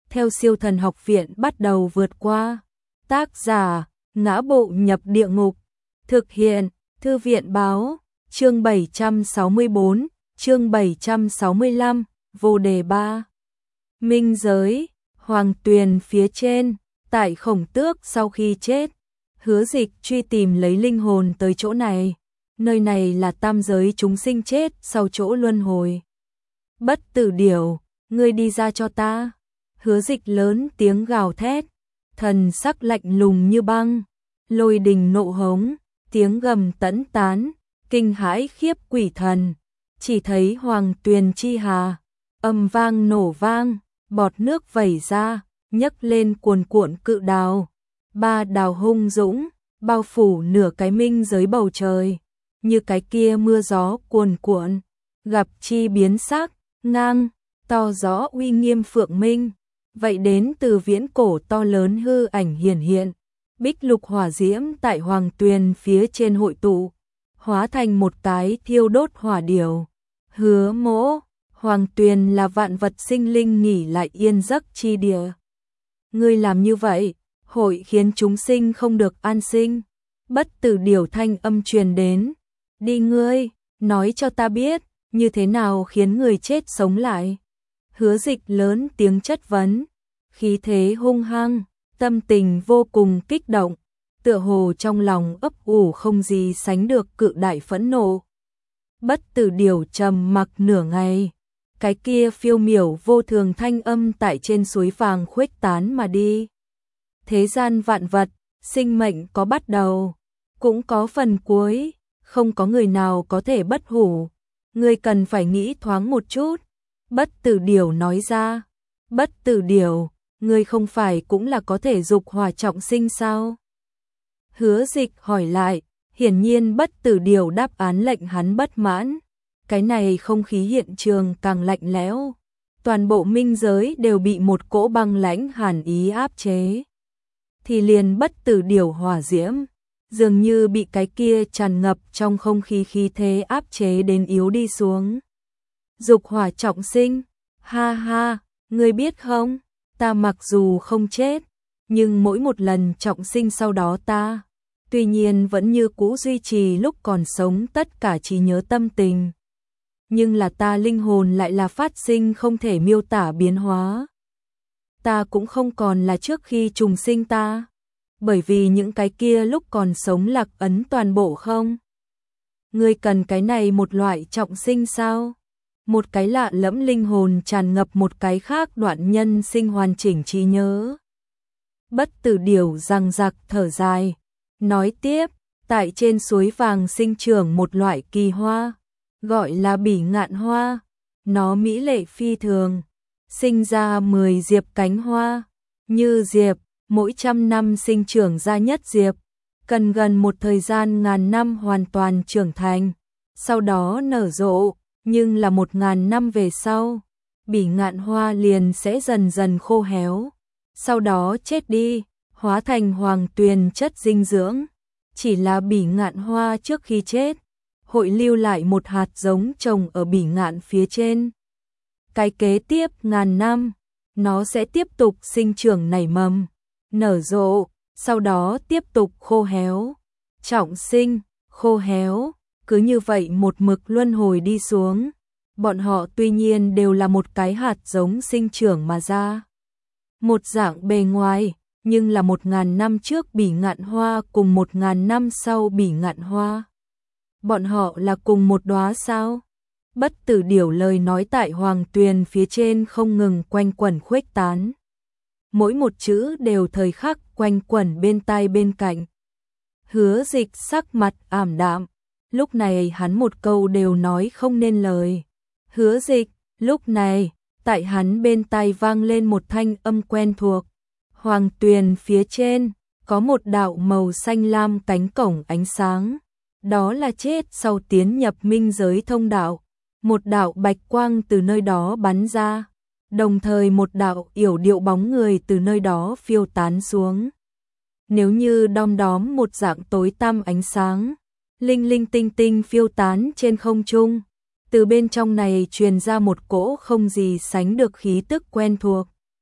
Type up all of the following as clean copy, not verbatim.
theo Siêu Thần Học Viện bắt đầu vượt qua. Tác giả: Ngã Bộ Nhập Địa Ngục. Thực hiện: Thư viện báo. Chương 764, chương 765, vô đề 3. Minh giới, Hoàng Tuyền phía trên, tại Khổng Tước sau khi chết, Hứa Dịch truy tìm lấy linh hồn tới chỗ này. Nơi này là tam giới chúng sinh chết sau chỗ luân hồi. Bất Tử Điểu, ngươi đi ra cho ta. Hứa Dịch lớn tiếng gào thét, thần sắc lạnh lùng như băng, lôi đình nộ hống, tiếng gầm tẫn tán, kinh hãi khiếp quỷ thần. Chỉ thấy Hoàng Tuyền chi hà, âm vang nổ vang, bọt nước vẩy ra, nhấc lên cuồn cuộn cự đào. Ba đào hung dũng, bao phủ nửa cái minh giới bầu trời, như cái kia mưa gió cuồn cuộn, gặp chi biến sắc, ngang, to gió uy nghiêm phượng minh. Vậy đến từ viễn cổ to lớn hư ảnh hiển hiện, bích lục hỏa diễm tại Hoàng Tuyền phía trên hội tụ, hóa thành một cái thiêu đốt hỏa điểu. Hứa Mỗ, Hoàng Tuyền là vạn vật sinh linh nghỉ lại yên giấc chi địa. Ngươi làm như vậy, hội khiến chúng sinh không được an sinh. Bất Tử Điểu thanh âm truyền đến. Đi ngươi, nói cho ta biết, như thế nào khiến người chết sống lại. Hứa Dịch lớn tiếng chất vấn, khí thế hung hăng, tâm tình vô cùng kích động, tựa hồ trong lòng ấp ủ không gì sánh được cự đại phẫn nộ. Bất Tử Điểu trầm mặc nửa ngày, cái kia phiêu miểu vô thường thanh âm tại trên suối vàng khuếch tán mà đi. Thế gian vạn vật, sinh mệnh có bắt đầu, cũng có phần cuối, không có người nào có thể bất hủ. Ngươi cần phải nghĩ thoáng một chút. Bất Tử Điểu nói ra. Bất Tử Điểu, ngươi không phải cũng là có thể dục hỏa trọng sinh sao? Hứa Dịch hỏi lại, hiển nhiên Bất Tử Điểu đáp án lệnh hắn bất mãn. Cái này không khí hiện trường càng lạnh lẽo, toàn bộ minh giới đều bị một cỗ băng lãnh hàn ý áp chế. Thì liền Bất Tử Điểu hỏa diễm, dường như bị cái kia tràn ngập trong không khí khí thế áp chế đến yếu đi xuống. Dục hỏa trọng sinh, ha ha, ngươi biết không, ta mặc dù không chết, nhưng mỗi một lần trọng sinh sau đó ta, tuy nhiên vẫn như cũ duy trì lúc còn sống tất cả trí nhớ tâm tình. Nhưng là ta linh hồn lại là phát sinh không thể miêu tả biến hóa. Ta cũng không còn là trước khi trùng sinh ta, bởi vì những cái kia lúc còn sống lạc ấn toàn bộ không. Ngươi cần cái này một loại trọng sinh sao? Một cái lạ lẫm linh hồn tràn ngập một cái khác đoạn nhân sinh hoàn chỉnh trí nhớ. Bất Tử Điểu răng rạc thở dài, nói tiếp, tại trên suối vàng sinh trưởng một loại kỳ hoa, gọi là bỉ ngạn hoa, nó mỹ lệ phi thường, sinh ra 10 diệp cánh hoa, như diệp, mỗi 100 năm sinh trưởng ra nhất diệp, cần gần một thời gian ngàn năm hoàn toàn trưởng thành, sau đó nở rộ, nhưng là 1000 năm về sau, bỉ ngạn hoa liền sẽ dần dần khô héo, sau đó chết đi, hóa thành hoàng tuyền chất dinh dưỡng. Chỉ là bỉ ngạn hoa trước khi chết, hội lưu lại một hạt giống trồng ở bỉ ngạn phía trên. Cái kế tiếp ngàn năm, nó sẽ tiếp tục sinh trưởng nảy mầm, nở rộ, sau đó tiếp tục khô héo, trọng sinh, khô héo, cứ như vậy một mực luân hồi đi xuống. Bọn họ tuy nhiên đều là một cái hạt giống sinh trưởng mà ra, một dạng bề ngoài, nhưng là 1000 năm trước bỉ ngạn hoa cùng 1000 năm sau bỉ ngạn hoa. Bọn họ là cùng một đóa sao? Bất Tử Điểu lời nói tại Hoàng Tuyền phía trên không ngừng quanh quẩn khuếch tán. Mỗi một chữ đều thời khắc quanh quẩn bên tai bên cạnh. Hứa Dịch sắc mặt ảm đạm, lúc này hắn một câu đều nói không nên lời. Hứa Dịch, lúc này, tại hắn bên tai vang lên một thanh âm quen thuộc. Hoàng Tuyền phía trên, có một đạo màu xanh lam cánh cổng ánh sáng. Đó là chết sau tiến nhập minh giới thông đạo. Một đạo bạch quang từ nơi đó bắn ra, đồng thời một đạo yểu điệu bóng người từ nơi đó phiêu tán xuống. Nếu như đom đóm một dạng tối tăm ánh sáng, linh linh tinh tinh phiêu tán trên không trung, từ bên trong này truyền ra một cỗ không gì sánh được khí tức quen thuộc.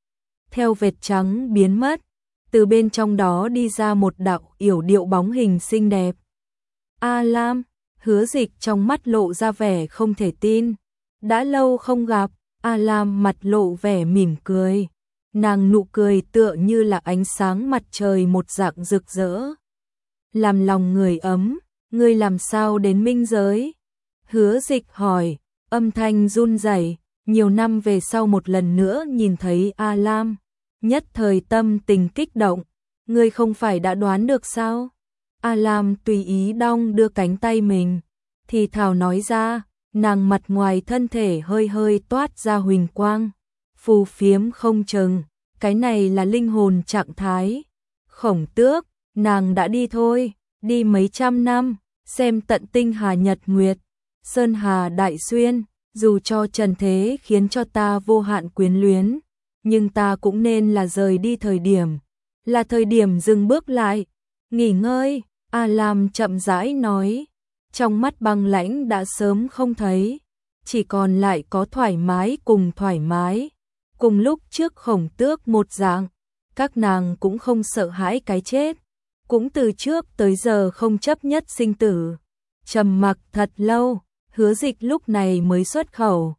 theo vệt trắng biến mất, từ bên trong đó đi ra một đạo yểu điệu bóng hình xinh đẹp. A Lam, Hứa Dịch trong mắt lộ ra vẻ không thể tin. Đã lâu không gặp, A Lam mặt lộ vẻ mỉm cười. Nàng nụ cười tựa như là ánh sáng mặt trời một dạng rực rỡ, làm lòng người ấm. Ngươi làm sao đến minh giới? Hứa Dịch hỏi, âm thanh run rẩy. Nhiều năm về sau một lần nữa nhìn thấy A Lam, nhất thời tâm tình kích động. Ngươi không phải đã đoán được sao? A Lam tùy ý đong đưa cánh tay mình, thì thào nói ra. Nàng mặt ngoài thân thể hơi hơi toát ra huỳnh quang, phù phiếm không chừng. Cái này là linh hồn trạng thái. Khổng Tước, nàng đã đi thôi, đi mấy trăm năm, xem tận tinh hà nhật nguyệt, sơn hà đại xuyên. Dù cho trần thế khiến cho ta vô hạn quyến luyến, nhưng ta cũng nên là rời đi thời điểm, là thời điểm dừng bước lại, nghỉ ngơi. A Lam chậm rãi nói, trong mắt băng lãnh đã sớm không thấy, chỉ còn lại có thoải mái cùng thoải mái. Cùng lúc trước Khổng Tước một dạng, các nàng cũng không sợ hãi cái chết, cũng từ trước tới giờ không chấp nhất sinh tử. Trầm mặc thật lâu, Hứa Dịch lúc này mới xuất khẩu,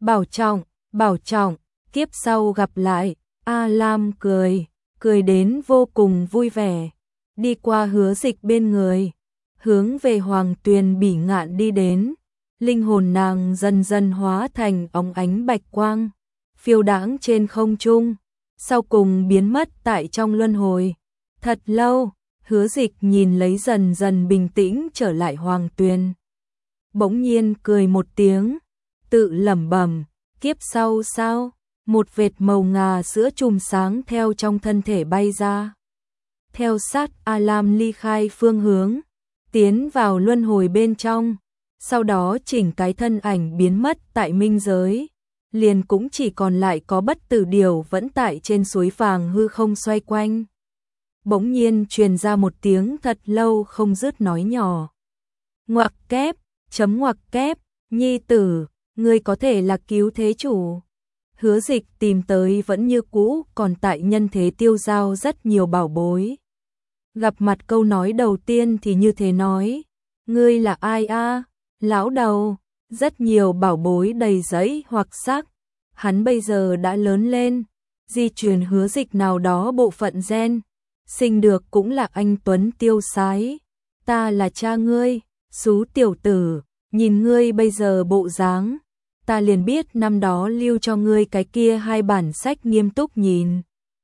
bảo trọng, kiếp sau gặp lại. A Lam cười đến vô cùng vui vẻ, đi qua Hứa Dịch bên người, hướng về Hoàng Tuyền Bỉ Ngạn đi đến. Linh hồn nàng dần dần hóa thành óng ánh bạch quang, phiêu đãng trên không trung, sau cùng biến mất tại trong luân hồi. Thật lâu, Hứa Dịch nhìn lấy dần dần bình tĩnh trở lại Hoàng Tuyền, bỗng nhiên cười một tiếng, tự lẩm bẩm, kiếp sau sao? Một vệt màu ngà sữa chùm sáng theo trong thân thể bay ra, theo sát A Lam ly khai phương hướng, tiến vào luân hồi bên trong. Sau đó chỉnh cái thân ảnh biến mất tại minh giới, liền cũng chỉ còn lại có Bất Tử Điểu vẫn tại trên suối vàng hư không xoay quanh. Bỗng nhiên truyền ra một tiếng thật lâu không dứt nói nhỏ. Ngoặc kép, ngoặc kép, nhi tử, ngươi có thể là cứu thế chủ. Hứa Dịch tìm tới vẫn như cũ, còn tại nhân thế tiêu giao rất nhiều bảo bối. Gặp mặt câu nói đầu tiên thì như thế nói, ngươi là ai a? Lão đầu, rất nhiều bảo bối đầy giấy hoặc sắc. Hắn bây giờ đã lớn lên, di truyền Hứa Dịch nào đó bộ phận gen, sinh được cũng là anh tuấn tiêu sái. Ta là cha ngươi, xú tiểu tử, nhìn ngươi bây giờ bộ dáng, ta liền biết năm đó lưu cho ngươi cái kia 2 bản sách nghiêm túc nhìn.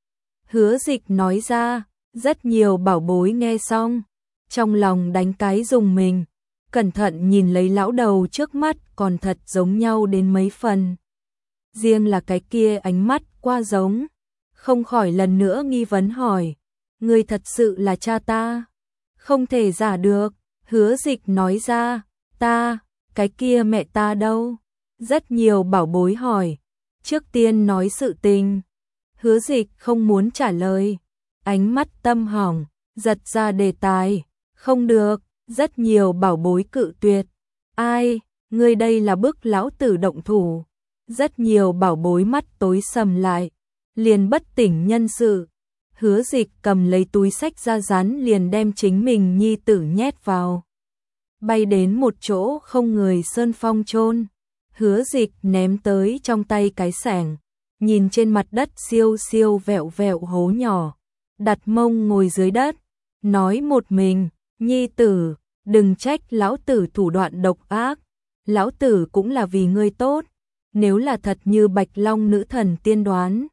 Hứa Dịch nói ra. Rất nhiều bảo bối nghe xong, trong lòng đánh cái rùng mình, cẩn thận nhìn lấy lão đầu trước mắt, còn thật giống nhau đến mấy phần. Riêng là cái kia ánh mắt quá giống, không khỏi lần nữa nghi vấn hỏi, ngươi thật sự là cha ta? Không thể giả được. Hứa Dịch nói ra, ta, cái kia mẹ ta đâu? Rất nhiều bảo bối hỏi, trước tiên nói sự tình. Hứa Dịch không muốn trả lời, ánh mắt tâm hỏng, giật ra đề tài. Không được, rất nhiều bảo bối cự tuyệt. Ai, ngươi đây là bức lão tử động thủ. Rất nhiều bảo bối mắt tối sầm lại, liền bất tỉnh nhân sự. Hứa Dịch cầm lấy túi sách ra dán, liền đem chính mình nhi tử nhét vào. Bay đến một chỗ không người sơn phong chôn. Hứa Dịch ném tới trong tay cái xẻng, nhìn trên mặt đất siêu siêu vẹo vẹo hố nhỏ, đặt mông ngồi dưới đất, nói một mình, nhi tử, đừng trách lão tử thủ đoạn độc ác, lão tử cũng là vì ngươi tốt. Nếu là thật như Bạch Long nữ thần tiên đoán,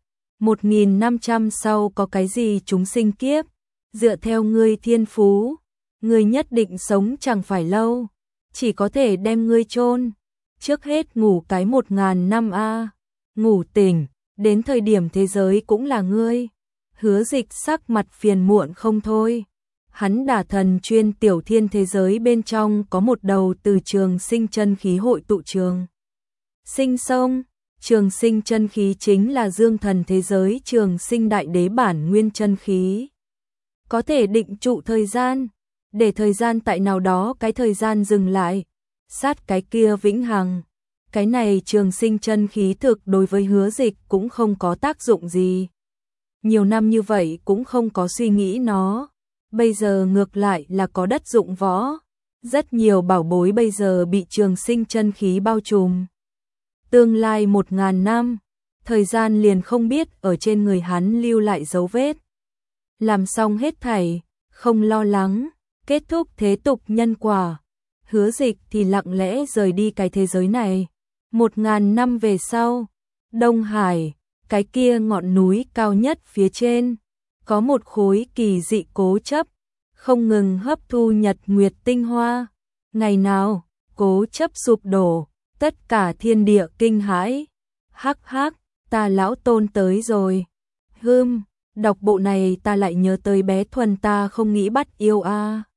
1500 sau có cái gì chúng sinh kiếp, dựa theo ngươi thiên phú, ngươi nhất định sống chẳng phải lâu, chỉ có thể đem ngươi chôn. Trước hết ngủ cái 1000 năm a, ngủ tỉnh, đến thời điểm thế giới cũng là ngươi. Hứa Dịch sắc mặt phiền muộn không thôi. Hắn đả thần chuyên tiểu thiên thế giới bên trong có một đầu từ trường sinh chân khí hội tụ trường sinh sông. Trường sinh chân khí chính là dương thần thế giới trường sinh đại đế bản nguyên chân khí. Có thể định trụ thời gian, để thời gian tại nào đó cái thời gian dừng lại, sát cái kia vĩnh hằng. Cái này trường sinh chân khí thực đối với Hứa Dịch cũng không có tác dụng gì. nhiều năm như vậy cũng không có suy nghĩ nó. Bây giờ ngược lại là có đất dụng võ. Rất nhiều bảo bối bây giờ bị trường sinh chân khí bao trùm. Tương lai 1000 năm, thời gian liền không biết ở trên người hắn lưu lại dấu vết. Làm xong hết thảy, không lo lắng, kết thúc thế tục nhân quả. Hứa Dịch thì lặng lẽ rời đi cái thế giới này. 1000 năm về sau, Đông Hải, cái kia ngọn núi cao nhất phía trên, có một khối kỳ dị cố chấp, không ngừng hấp thu nhật nguyệt tinh hoa. Ngày nào, cố chấp sụp đổ, tất cả thiên địa kinh hãi. Hắc hắc, ta lão tôn tới rồi. Đọc bộ này ta lại nhớ tới bé Thuần ta không nghĩ bắt yêu a.